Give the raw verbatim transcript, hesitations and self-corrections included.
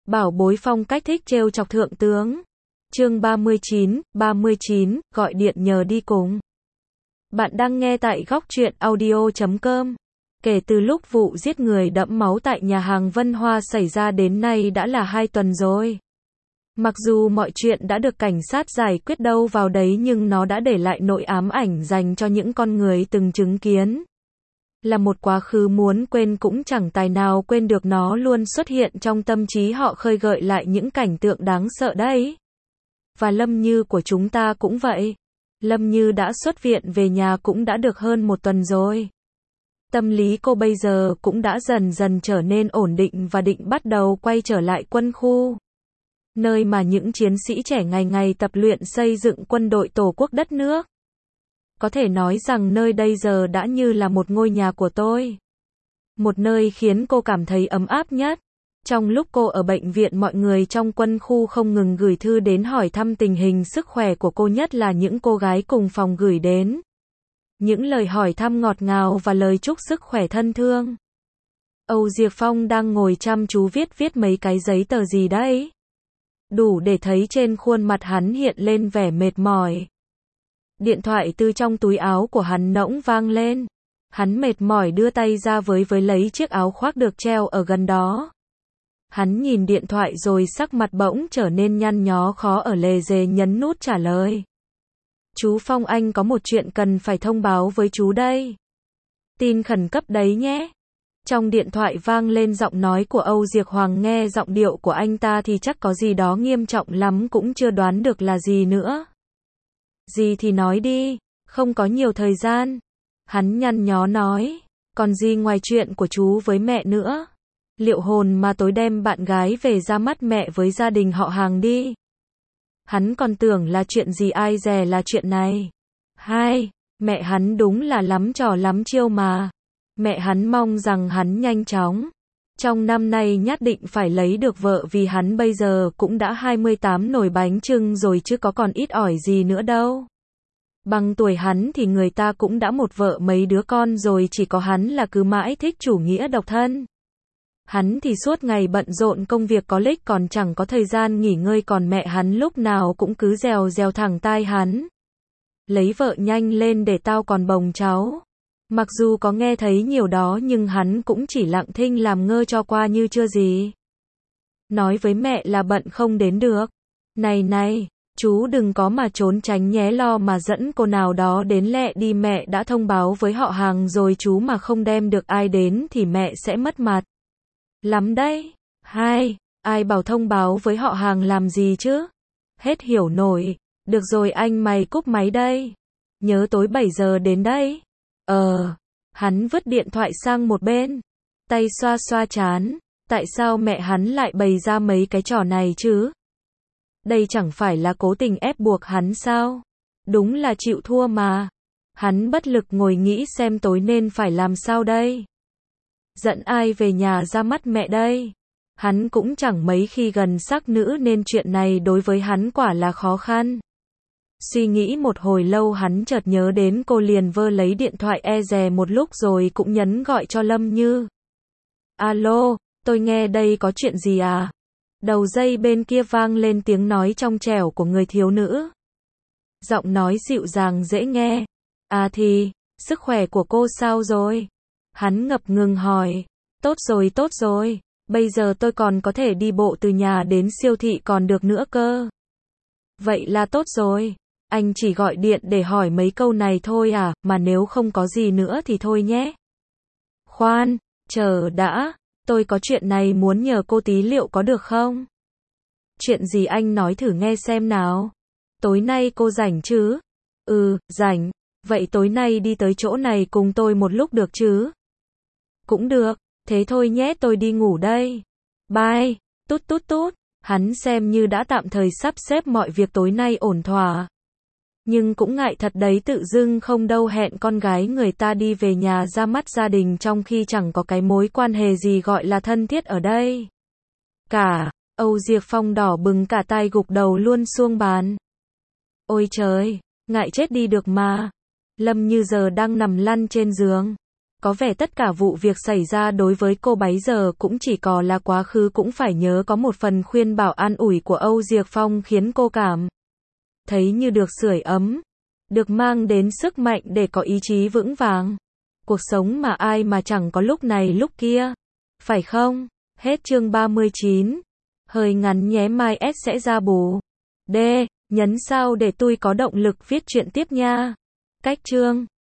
Bảo bối phong cách thích trêu chọc thượng tướng. Chương ba mươi chín, ba mươi chín, gọi điện nhờ đi cùng. Bạn đang nghe tại góc truyện audio chấm com. Kể từ lúc vụ giết người đẫm máu tại nhà hàng Vân Hoa xảy ra đến nay đã là hai tuần rồi. Mặc dù mọi chuyện đã được cảnh sát giải quyết đâu vào đấy nhưng nó đã để lại nỗi ám ảnh dành cho những con người từng chứng kiến. Là một quá khứ muốn quên cũng chẳng tài nào quên được, nó luôn xuất hiện trong tâm trí họ, khơi gợi lại những cảnh tượng đáng sợ đấy. Và Lâm Như của chúng ta cũng vậy. Lâm Như đã xuất viện về nhà cũng đã được hơn một tuần rồi. Tâm lý cô bây giờ cũng đã dần dần trở nên ổn định và định bắt đầu quay trở lại quân khu. Nơi mà những chiến sĩ trẻ ngày ngày tập luyện xây dựng quân đội tổ quốc đất nước. Có thể nói rằng nơi đây giờ đã như là một ngôi nhà của tôi. Một nơi khiến cô cảm thấy ấm áp nhất. Trong lúc cô ở bệnh viện, mọi người trong quân khu không ngừng gửi thư đến hỏi thăm tình hình sức khỏe của cô, nhất là những cô gái cùng phòng gửi đến. Những lời hỏi thăm ngọt ngào và lời chúc sức khỏe thân thương. Âu Diệp Phong đang ngồi chăm chú viết viết mấy cái giấy tờ gì đấy. Đủ để thấy trên khuôn mặt hắn hiện lên vẻ mệt mỏi. Điện thoại từ trong túi áo của hắn nỗng vang lên. Hắn mệt mỏi đưa tay ra với với lấy chiếc áo khoác được treo ở gần đó. Hắn nhìn điện thoại rồi sắc mặt bỗng trở nên nhăn nhó khó ở, lề dề nhấn nút trả lời. Chú Phong, anh có một chuyện cần phải thông báo với chú đây. Tin khẩn cấp đấy nhé. Trong điện thoại vang lên giọng nói của Âu Diệp Hoàng, nghe giọng điệu của anh ta thì chắc có gì đó nghiêm trọng lắm, cũng chưa đoán được là gì nữa. Gì thì nói đi, không có nhiều thời gian. Hắn nhăn nhó nói, còn gì ngoài chuyện của chú với mẹ nữa. Liệu hồn mà tối đem bạn gái về ra mắt mẹ với gia đình họ hàng đi. Hắn còn tưởng là chuyện gì, ai dè là chuyện này. Hai, mẹ hắn đúng là lắm trò lắm chiêu mà. Mẹ hắn mong rằng hắn nhanh chóng. Trong năm nay nhất định phải lấy được vợ, vì hắn bây giờ cũng đã hai mươi tám nồi bánh chưng rồi chứ có còn ít ỏi gì nữa đâu. Bằng tuổi hắn thì người ta cũng đã một vợ mấy đứa con rồi, chỉ có hắn là cứ mãi thích chủ nghĩa độc thân. Hắn thì suốt ngày bận rộn công việc có lích, còn chẳng có thời gian nghỉ ngơi, còn mẹ hắn lúc nào cũng cứ rèo rèo thẳng tai hắn. Lấy vợ nhanh lên để tao còn bồng cháu. Mặc dù có nghe thấy nhiều đó nhưng hắn cũng chỉ lặng thinh làm ngơ cho qua như chưa gì. Nói với mẹ là bận không đến được. Này này, chú đừng có mà trốn tránh nhé, lo mà dẫn cô nào đó đến lẹ đi, mẹ đã thông báo với họ hàng rồi, chú mà không đem được ai đến thì mẹ sẽ mất mặt lắm đấy. Hai, ai bảo thông báo với họ hàng làm gì chứ? Hết hiểu nổi. Được rồi anh, mày cúp máy đây. Nhớ tối bảy giờ đến đấy. Ờ, hắn vứt điện thoại sang một bên. Tay xoa xoa trán. Tại sao mẹ hắn lại bày ra mấy cái trò này chứ? Đây chẳng phải là cố tình ép buộc hắn sao? Đúng là chịu thua mà. Hắn bất lực ngồi nghĩ xem tối nên phải làm sao đây? Dẫn ai về nhà ra mắt mẹ đây? Hắn cũng chẳng mấy khi gần sắc nữ nên chuyện này đối với hắn quả là khó khăn. Suy nghĩ một hồi lâu hắn chợt nhớ đến cô, liền vơ lấy điện thoại e dè một lúc rồi cũng nhấn gọi cho Lâm Như. Alo, tôi nghe đây, có chuyện gì à? Đầu dây bên kia vang lên tiếng nói trong trẻo của người thiếu nữ. Giọng nói dịu dàng dễ nghe. À thì, sức khỏe của cô sao rồi? Hắn ngập ngừng hỏi. Tốt rồi, tốt rồi. Bây giờ tôi còn có thể đi bộ từ nhà đến siêu thị còn được nữa cơ. Vậy là tốt rồi. Anh chỉ gọi điện để hỏi mấy câu này thôi à, mà nếu không có gì nữa thì thôi nhé. Khoan, chờ đã. Tôi có chuyện này muốn nhờ cô tí, liệu có được không? Chuyện gì anh nói thử nghe xem nào. Tối nay cô rảnh chứ? Ừ, rảnh. Vậy tối nay đi tới chỗ này cùng tôi một lúc được chứ? Cũng được. Thế thôi nhé, tôi đi ngủ đây. Bye. Tút tút tút. Hắn xem như đã tạm thời sắp xếp mọi việc tối nay ổn thỏa. Nhưng cũng ngại thật đấy, tự dưng không đâu hẹn con gái người ta đi về nhà ra mắt gia đình trong khi chẳng có cái mối quan hệ gì gọi là thân thiết ở đây. Cả, Âu Diệp Phong đỏ bừng cả tai, gục đầu luôn xuống bàn. Ôi trời, ngại chết đi được mà. Lâm Như giờ đang nằm lăn trên giường. Có vẻ tất cả vụ việc xảy ra đối với cô bấy giờ cũng chỉ có là quá khứ, cũng phải nhớ có một phần khuyên bảo an ủi của Âu Diệc Phong khiến cô cảm thấy như được sưởi ấm, được mang đến sức mạnh để có ý chí vững vàng. Cuộc sống mà ai mà chẳng có lúc này lúc kia, phải không? Hết chương ba mươi chín. Hơi ngắn nhé, mai S sẽ ra bù. D. Nhấn sao để tôi có động lực viết truyện tiếp nha. Cách chương